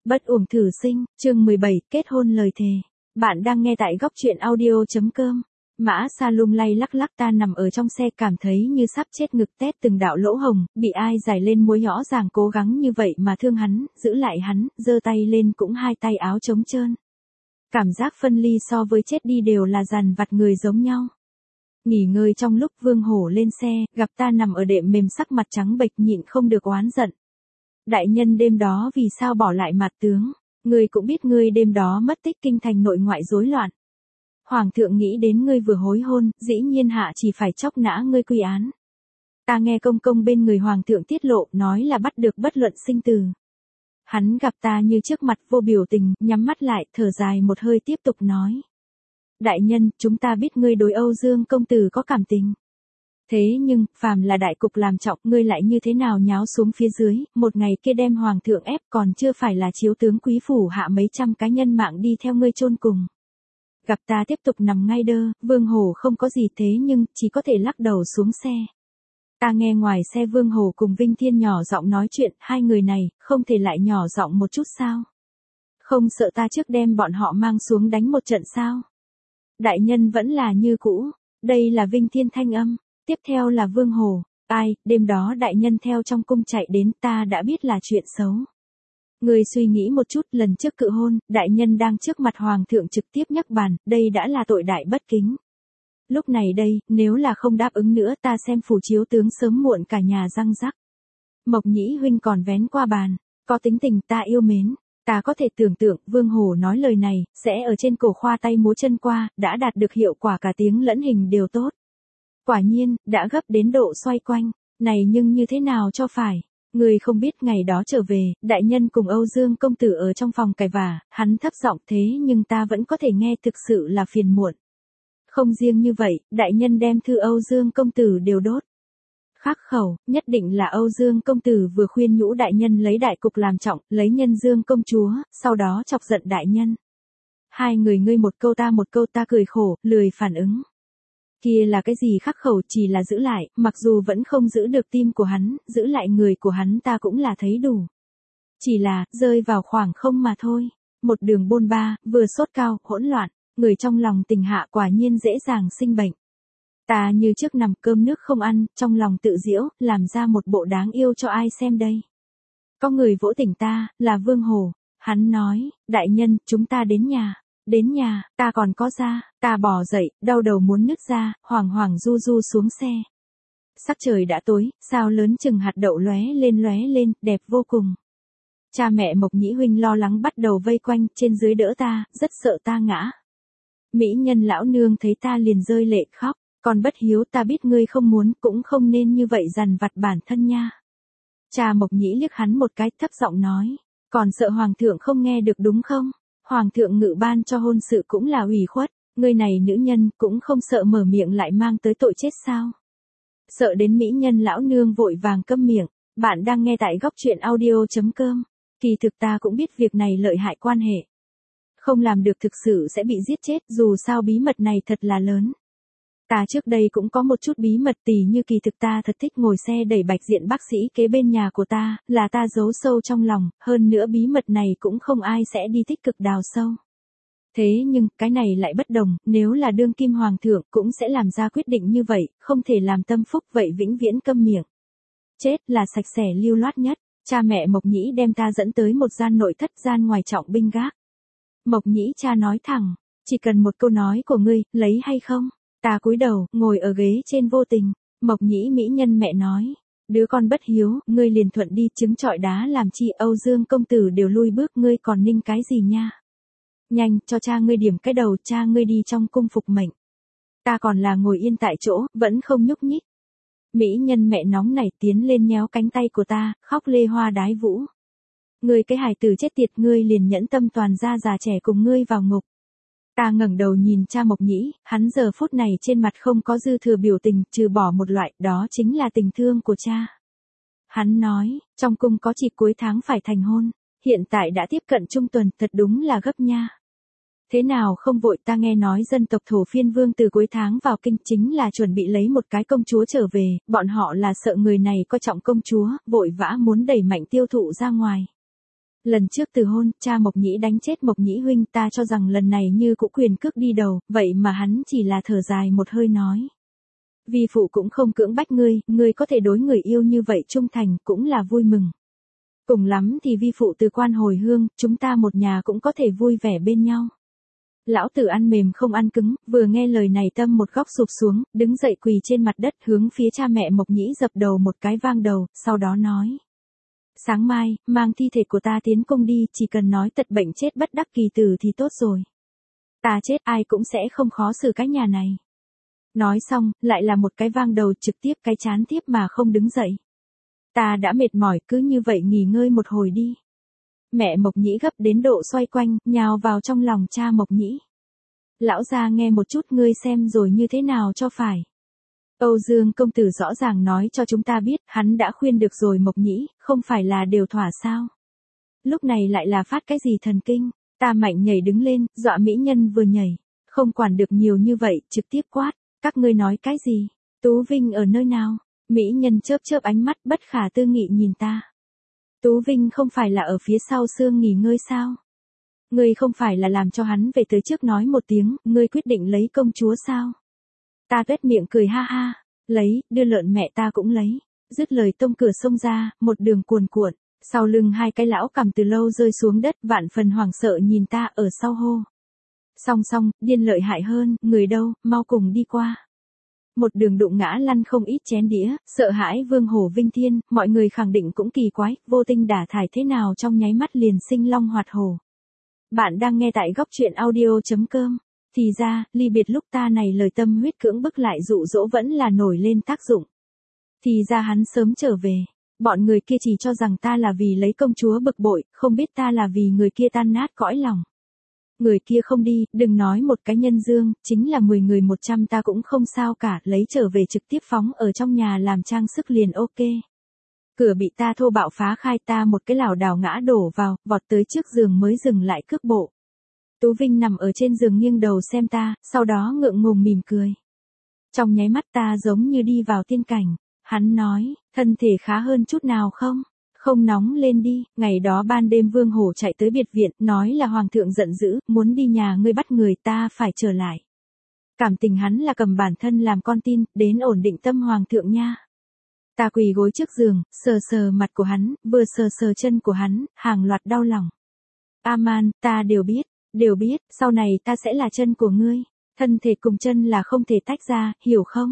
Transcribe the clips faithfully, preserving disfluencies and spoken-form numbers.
Bất uổng thử sinh, chương mười bảy, kết hôn lời thề. Bạn đang nghe tại góc truyện audio.com. Mã Salum lay lắc lắc ta nằm ở trong xe cảm thấy như sắp chết ngực tét từng đạo lỗ hồng, bị ai giải lên múa rõ ràng cố gắng như vậy mà thương hắn, giữ lại hắn, giơ tay lên cũng hai tay áo trống trơn. Cảm giác phân ly so với chết đi đều là dằn vặt người giống nhau. Nghỉ ngơi trong lúc Vương Hổ lên xe, gặp ta nằm ở đệm mềm sắc mặt trắng bệch nhịn không được oán giận. Đại nhân đêm đó vì sao bỏ lại mặt tướng, ngươi cũng biết ngươi đêm đó mất tích kinh thành nội ngoại rối loạn. Hoàng thượng nghĩ đến ngươi vừa hối hôn, dĩ nhiên hạ chỉ phải chóc nã ngươi quy án. Ta nghe công công bên người hoàng thượng tiết lộ nói là bắt được bất luận sinh tử. Hắn gặp ta như trước mặt vô biểu tình, nhắm mắt lại, thở dài một hơi tiếp tục nói. Đại nhân, chúng ta biết ngươi đối Âu Dương công tử có cảm tình. Thế nhưng, phàm là đại cục làm trọng, ngươi lại như thế nào nháo xuống phía dưới, một ngày kia đem hoàng thượng ép còn chưa phải là chiếu tướng quý phủ hạ mấy trăm cá nhân mạng đi theo ngươi chôn cùng. Gặp ta tiếp tục nằm ngay đơ, Vương Hổ không có gì thế nhưng, chỉ có thể lắc đầu xuống xe. Ta nghe ngoài xe Vương Hổ cùng Vinh Thiên nhỏ giọng nói chuyện, hai người này, không thể lại nhỏ giọng một chút sao? Không sợ ta trước đem bọn họ mang xuống đánh một trận sao? Đại nhân vẫn là như cũ, đây là Vinh Thiên thanh âm. Tiếp theo là Vương Hổ, ai, đêm đó đại nhân theo trong cung chạy đến ta đã biết là chuyện xấu. Người suy nghĩ một chút, lần trước cự hôn, đại nhân đang trước mặt hoàng thượng trực tiếp nhắc bàn, đây đã là tội đại bất kính. Lúc này đây, nếu là không đáp ứng nữa ta xem phủ chiếu tướng sớm muộn cả nhà răng rắc. Mộc Nhĩ huynh còn vén qua bàn, có tính tình ta yêu mến. Ta có thể tưởng tượng, Vương Hổ nói lời này, sẽ ở trên cổ khoa tay múa chân qua, đã đạt được hiệu quả cả tiếng lẫn hình đều tốt. Quả nhiên, đã gấp đến độ xoay quanh, này nhưng như thế nào cho phải. Người không biết ngày đó trở về, đại nhân cùng Âu Dương công tử ở trong phòng cãi vả, hắn thấp giọng thế nhưng ta vẫn có thể nghe thực sự là phiền muộn. Không riêng như vậy, đại nhân đem thư Âu Dương công tử đều đốt. Khắc khẩu, nhất định là Âu Dương công tử vừa khuyên nhũ đại nhân lấy đại cục làm trọng, lấy nhân Dương công chúa, sau đó chọc giận đại nhân. Hai người ngươi một câu ta một câu ta cười khổ, lười phản ứng. Kia là cái gì khắc khẩu chỉ là giữ lại, mặc dù vẫn không giữ được tim của hắn, giữ lại người của hắn ta cũng là thấy đủ. Chỉ là, rơi vào khoảng không mà thôi. Một đường bôn ba, vừa sốt cao, hỗn loạn, người trong lòng tình hạ quả nhiên dễ dàng sinh bệnh. Ta như trước nằm cơm nước không ăn, trong lòng tự giễu, làm ra một bộ đáng yêu cho ai xem đây. Có người vỗ tỉnh ta, là Vương Hổ. Hắn nói, đại nhân, chúng ta đến nhà. Đến nhà, ta còn có ra, ta bò dậy, đau đầu muốn nứt ra, hoàng hoàng du du xuống xe. Sắc trời đã tối, sao lớn chừng hạt đậu lóe lên lóe lên, đẹp vô cùng. Cha mẹ Mộc Nhĩ huynh lo lắng bắt đầu vây quanh, trên dưới đỡ ta, rất sợ ta ngã. Mỹ nhân lão nương thấy ta liền rơi lệ khóc, còn bất hiếu ta biết ngươi không muốn, cũng không nên như vậy dằn vặt bản thân nha. Cha Mộc Nhĩ liếc hắn một cái thấp giọng nói, còn sợ hoàng thượng không nghe được đúng không? Hoàng thượng ngự ban cho hôn sự cũng là ủy khuất, ngươi này nữ nhân cũng không sợ mở miệng lại mang tới tội chết sao? Sợ đến mỹ nhân lão nương vội vàng câm miệng, bạn đang nghe tại góc truyện audio.com. Kỳ thực ta cũng biết việc này lợi hại quan hệ. Không làm được thực sự sẽ bị giết chết, dù sao bí mật này thật là lớn. Ta trước đây cũng có một chút bí mật tỉ như kỳ thực ta thật thích ngồi xe đẩy bạch diện bác sĩ kế bên nhà của ta, là ta giấu sâu trong lòng, hơn nữa bí mật này cũng không ai sẽ đi tích cực đào sâu. Thế nhưng, cái này lại bất đồng, nếu là đương kim hoàng thượng cũng sẽ làm ra quyết định như vậy, không thể làm tâm phúc vậy vĩnh viễn câm miệng. Chết là sạch sẽ lưu loát nhất, cha mẹ Mộc Nhĩ đem ta dẫn tới một gian nội thất gian ngoài trọng binh gác. Mộc Nhĩ cha nói thẳng, chỉ cần một câu nói của ngươi, lấy hay không? Ta cúi đầu, ngồi ở ghế trên vô tình, Mộc Nhĩ mỹ nhân mẹ nói, đứa con bất hiếu, ngươi liền thuận đi trứng trọi đá làm chi Âu Dương công tử đều lui bước ngươi còn ninh cái gì nha. Nhanh, cho cha ngươi điểm cái đầu, cha ngươi đi trong cung phục mệnh. Ta còn là ngồi yên tại chỗ, vẫn không nhúc nhích. Mỹ nhân mẹ nóng nảy tiến lên nhéo cánh tay của ta, khóc lê hoa đái vũ. Ngươi cái hài tử chết tiệt ngươi liền nhẫn tâm toàn ra già trẻ cùng ngươi vào ngục. Ta ngẩng đầu nhìn cha Mộc Nhĩ, hắn giờ phút này trên mặt không có dư thừa biểu tình, trừ bỏ một loại, đó chính là tình thương của cha. Hắn nói, trong cung có chỉ cuối tháng phải thành hôn, hiện tại đã tiếp cận trung tuần, thật đúng là gấp nha. Thế nào không vội, ta nghe nói dân tộc Thổ Phiên Vương từ cuối tháng vào kinh chính là chuẩn bị lấy một cái công chúa trở về, bọn họ là sợ người này coi trọng công chúa, vội vã muốn đẩy mạnh tiêu thụ ra ngoài. Lần trước từ hôn, cha Mộc Nhĩ đánh chết Mộc Nhĩ huynh, ta cho rằng lần này như cũ quyền cước đi đầu, vậy mà hắn chỉ là thở dài một hơi nói. Vi phụ cũng không cưỡng bách ngươi, ngươi có thể đối người yêu như vậy trung thành, cũng là vui mừng. Cùng lắm thì vi phụ từ quan hồi hương, chúng ta một nhà cũng có thể vui vẻ bên nhau. Lão tử ăn mềm không ăn cứng, vừa nghe lời này tâm một góc sụp xuống, đứng dậy quỳ trên mặt đất hướng phía cha mẹ Mộc Nhĩ dập đầu một cái vang đầu, sau đó nói. Sáng mai, mang thi thể của ta tiến cung đi, chỉ cần nói tật bệnh chết bất đắc kỳ tử thì tốt rồi. Ta chết ai cũng sẽ không khó xử cái nhà này. Nói xong, lại là một cái vang đầu trực tiếp cái chán tiếp mà không đứng dậy. Ta đã mệt mỏi, cứ như vậy nghỉ ngơi một hồi đi. Mẹ Mộc Nhĩ gấp đến độ xoay quanh, nhào vào trong lòng cha Mộc Nhĩ. Lão gia nghe một chút ngươi xem rồi như thế nào cho phải. Âu Dương công tử rõ ràng nói cho chúng ta biết, hắn đã khuyên được rồi Mộc Nhĩ, không phải là đều thỏa sao. Lúc này lại là phát cái gì thần kinh, ta mạnh nhảy đứng lên, dọa mỹ nhân vừa nhảy. Không quản được nhiều như vậy, trực tiếp quát, các ngươi nói cái gì, Tú Vinh ở nơi nào? Mỹ nhân chớp chớp ánh mắt bất khả tư nghị nhìn ta. Tú Vinh không phải là ở phía sau sương nghỉ ngơi sao? Ngươi không phải là làm cho hắn về tới trước nói một tiếng, ngươi quyết định lấy công chúa sao? Ta tuét miệng cười ha ha, lấy, đưa lợn mẹ ta cũng lấy. Dứt lời tông cửa xông ra, một đường cuồn cuộn, sau lưng hai cái lão cầm từ lâu rơi xuống đất, vạn phần hoảng sợ nhìn ta ở sau hô. Song song, điên lợi hại hơn, người đâu, mau cùng đi qua. Một đường đụng ngã lăn không ít chén đĩa, sợ hãi Vương Hổ Vinh Thiên, mọi người khẳng định cũng kỳ quái, vô tinh đả thải thế nào trong nháy mắt liền sinh long hoạt hổ. Bạn đang nghe tại góc truyện audio.com. Thì ra, ly biệt lúc ta này lời tâm huyết cưỡng bức lại dụ dỗ vẫn là nổi lên tác dụng. Thì ra hắn sớm trở về. Bọn người kia chỉ cho rằng ta là vì lấy công chúa bực bội, không biết ta là vì người kia tan nát cõi lòng. Người kia không đi, đừng nói một cái nhân dương, chính là mười người một trăm ta cũng không sao cả, lấy trở về trực tiếp phóng ở trong nhà làm trang sức liền ok. Cửa bị ta thô bạo phá khai, ta một cái lảo đảo ngã đổ vào, vọt tới trước giường mới dừng lại cước bộ. Tú Vinh nằm ở trên giường nghiêng đầu xem ta, sau đó ngượng ngùng mỉm cười. Trong nháy mắt ta giống như đi vào tiên cảnh, hắn nói, thân thể khá hơn chút nào không? Không nóng lên đi, ngày đó ban đêm Vương Hổ chạy tới biệt viện, nói là Hoàng thượng giận dữ, muốn đi nhà ngươi bắt người, ta phải trở lại. Cảm tình hắn là cầm bản thân làm con tin, đến ổn định tâm Hoàng thượng nha. Ta quỳ gối trước giường, sờ sờ mặt của hắn, vừa sờ sờ chân của hắn, hàng loạt đau lòng. Aman, ta đều biết, đều biết, sau này ta sẽ là chân của ngươi, thân thể cùng chân là không thể tách ra, hiểu không?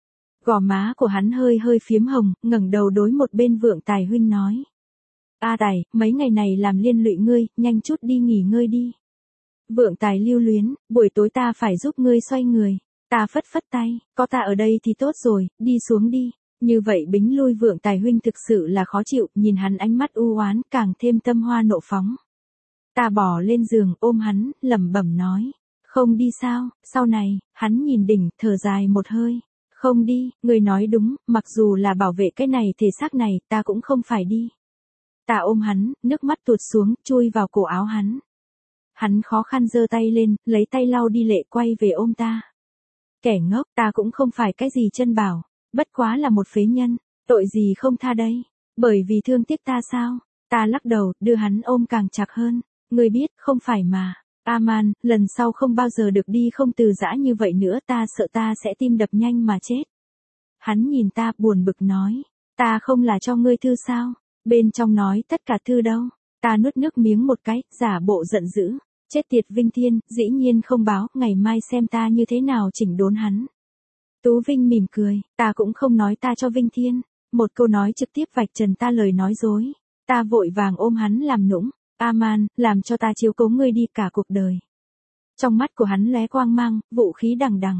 Gò má của hắn hơi hơi phiếm hồng, ngẩng đầu đối một bên Vượng Tài huynh nói. A Tài, mấy ngày này làm liên lụy ngươi, nhanh chút đi nghỉ ngơi đi. Vượng Tài lưu luyến, buổi tối ta phải giúp ngươi xoay người. Ta phất phất tay, có ta ở đây thì tốt rồi, đi xuống đi. Như vậy bính lui Vượng Tài huynh thực sự là khó chịu, nhìn hắn ánh mắt u oán càng thêm tâm hoa nộ phóng. Ta bỏ lên giường ôm hắn, lẩm bẩm nói. Không đi sao, sau này, hắn nhìn đỉnh, thở dài một hơi. Không đi, người nói đúng, mặc dù là bảo vệ cái này thể xác này, ta cũng không phải đi. Ta ôm hắn, nước mắt tuột xuống, chui vào cổ áo hắn. Hắn khó khăn giơ tay lên, lấy tay lau đi lệ quay về ôm ta. Kẻ ngốc, ta cũng không phải cái gì chân bảo, bất quá là một phế nhân, tội gì không tha đây, bởi vì thương tiếc ta sao? Ta lắc đầu, đưa hắn ôm càng chặt hơn, ngươi biết, không phải mà. Aman, lần sau không bao giờ được đi không từ giã như vậy nữa, ta sợ ta sẽ tim đập nhanh mà chết. Hắn nhìn ta buồn bực nói, ta không là cho ngươi thư sao, bên trong nói tất cả thư đâu. Ta nuốt nước miếng một cái, giả bộ giận dữ, chết tiệt Vinh Thiên, dĩ nhiên không báo, ngày mai xem ta như thế nào chỉnh đốn hắn. Tú Vinh mỉm cười, ta cũng không nói ta cho Vinh Thiên, một câu nói trực tiếp vạch trần ta lời nói dối. Ta vội vàng ôm hắn làm nũng. Aman, làm cho ta chiếu cố ngươi đi cả cuộc đời. Trong mắt của hắn lóe quang mang, vũ khí đằng đằng.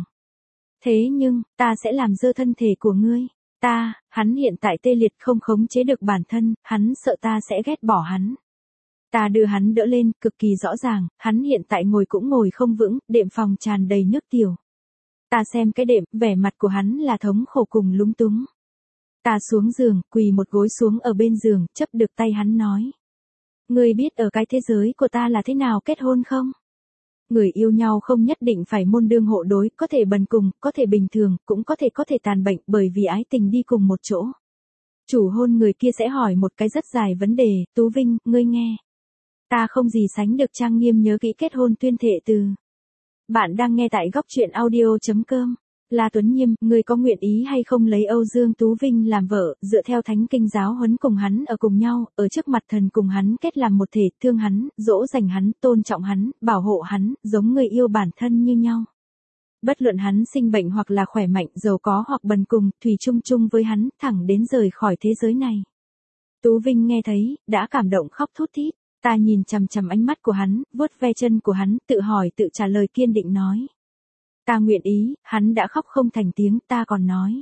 Thế nhưng, ta sẽ làm dơ thân thể của ngươi. Ta, hắn hiện tại tê liệt không khống chế được bản thân, hắn sợ ta sẽ ghét bỏ hắn. Ta đưa hắn đỡ lên, cực kỳ rõ ràng, hắn hiện tại ngồi cũng ngồi không vững, đệm phòng tràn đầy nước tiểu. Ta xem cái đệm, vẻ mặt của hắn là thống khổ cùng lúng túng. Ta xuống giường, quỳ một gối xuống ở bên giường, chấp được tay hắn nói. Ngươi biết ở cái thế giới của ta là thế nào kết hôn không? Người yêu nhau không nhất định phải môn đương hộ đối, có thể bần cùng, có thể bình thường, cũng có thể có thể tàn bệnh bởi vì ái tình đi cùng một chỗ. Chủ hôn người kia sẽ hỏi một cái rất dài vấn đề, Tú Vinh, ngươi nghe. Ta không gì sánh được trang nghiêm nhớ kỹ kết hôn tuyên thệ từ. Bạn đang nghe tại góc truyện audio.com. La Tuấn Nhiêm, ngươi có nguyện ý hay không lấy Âu Dương Tú Vinh làm vợ, dựa theo thánh kinh giáo huấn cùng hắn ở cùng nhau, ở trước mặt thần cùng hắn kết làm một thể, thương hắn, dỗ dành hắn, tôn trọng hắn, bảo hộ hắn, giống người yêu bản thân như nhau. Bất luận hắn sinh bệnh hoặc là khỏe mạnh, giàu có hoặc bần cùng, thủy chung chung với hắn, thẳng đến rời khỏi thế giới này. Tú Vinh nghe thấy, đã cảm động khóc thút thít. Ta nhìn chằm chằm ánh mắt của hắn, vuốt ve chân của hắn, tự hỏi tự trả lời kiên định nói. Ta nguyện ý, hắn đã khóc không thành tiếng, ta còn nói.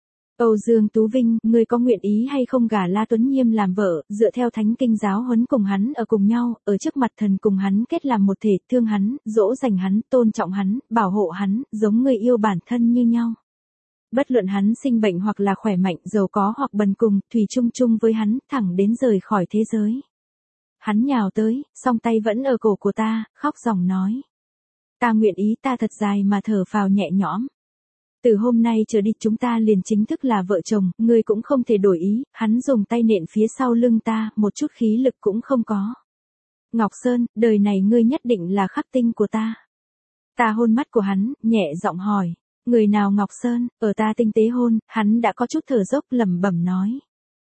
Âu Dương Tú Vinh, ngươi có nguyện ý hay không gả La Tuấn Nhiêm làm vợ, dựa theo thánh kinh giáo huấn cùng hắn ở cùng nhau, ở trước mặt thần cùng hắn kết làm một thể, thương hắn, dỗ dành hắn, tôn trọng hắn, bảo hộ hắn, giống người yêu bản thân như nhau. Bất luận hắn sinh bệnh hoặc là khỏe mạnh, giàu có hoặc bần cùng, thủy chung chung với hắn, thẳng đến rời khỏi thế giới. Hắn nhào tới, song tay vẫn ở cổ của ta, khóc ròng nói. Ta nguyện ý, ta thật dài mà thở phào nhẹ nhõm. Từ hôm nay trở đi chúng ta liền chính thức là vợ chồng, ngươi cũng không thể đổi ý, hắn dùng tay nện phía sau lưng ta, một chút khí lực cũng không có. Ngọc Sơn, đời này ngươi nhất định là khắc tinh của ta. Ta hôn mắt của hắn, nhẹ giọng hỏi, người nào Ngọc Sơn, ở ta tinh tế hôn, hắn đã có chút thở dốc lẩm bẩm nói.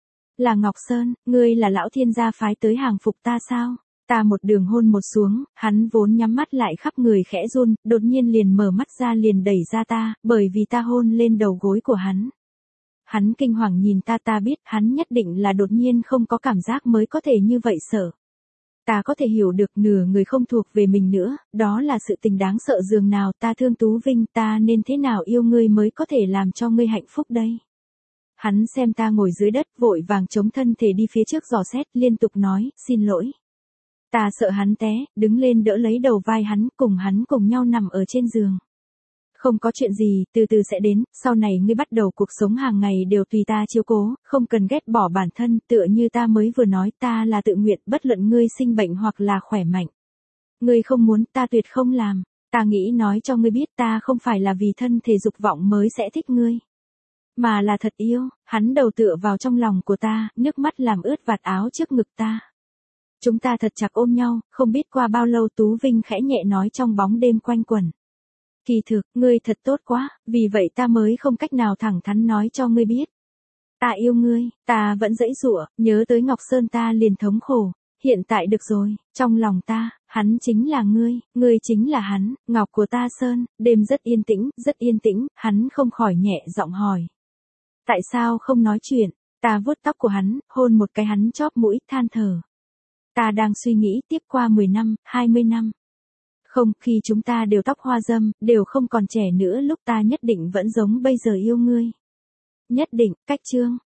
Là Ngọc Sơn, ngươi là lão thiên gia phái tới hàng phục ta sao? Ta một đường hôn một xuống, hắn vốn nhắm mắt lại khắp người khẽ run, đột nhiên liền mở mắt ra liền đẩy ra ta, bởi vì ta hôn lên đầu gối của hắn. Hắn kinh hoàng nhìn ta, ta biết hắn nhất định là đột nhiên không có cảm giác mới có thể như vậy sợ. Ta có thể hiểu được nửa người không thuộc về mình nữa, đó là sự tình đáng sợ dường nào. Ta thương Tú Vinh, ta nên thế nào yêu ngươi mới có thể làm cho ngươi hạnh phúc đây? Hắn xem ta ngồi dưới đất, vội vàng chống thân thể đi phía trước dò xét, liên tục nói, xin lỗi. Ta sợ hắn té, đứng lên đỡ lấy đầu vai hắn, cùng hắn cùng nhau nằm ở trên giường. Không có chuyện gì, từ từ sẽ đến, sau này ngươi bắt đầu cuộc sống hàng ngày đều tùy ta chiếu cố, không cần ghét bỏ bản thân, tựa như ta mới vừa nói, ta là tự nguyện, bất luận ngươi sinh bệnh hoặc là khỏe mạnh. Ngươi không muốn, ta tuyệt không làm, ta nghĩ nói cho ngươi biết ta không phải là vì thân thể dục vọng mới sẽ thích ngươi. Mà là thật yêu, hắn đầu tựa vào trong lòng của ta, nước mắt làm ướt vạt áo trước ngực ta. Chúng ta thật chặt ôm nhau, không biết qua bao lâu Tú Vinh khẽ nhẹ nói trong bóng đêm quanh quẩn. Kỳ thực, ngươi thật tốt quá, vì vậy ta mới không cách nào thẳng thắn nói cho ngươi biết. Ta yêu ngươi, ta vẫn dãy dụa, nhớ tới Ngọc Sơn ta liền thống khổ. Hiện tại được rồi, trong lòng ta, hắn chính là ngươi, ngươi chính là hắn, Ngọc của ta Sơn. Đêm rất yên tĩnh, rất yên tĩnh, hắn không khỏi nhẹ giọng hỏi. Tại sao không nói chuyện? Ta vuốt tóc của hắn, hôn một cái hắn chóp mũi, than thở. Ta đang suy nghĩ tiếp qua mười năm, hai mươi năm. Không, khi chúng ta đều tóc hoa râm, đều không còn trẻ nữa lúc ta nhất định vẫn giống bây giờ yêu ngươi. Nhất định, cách chương.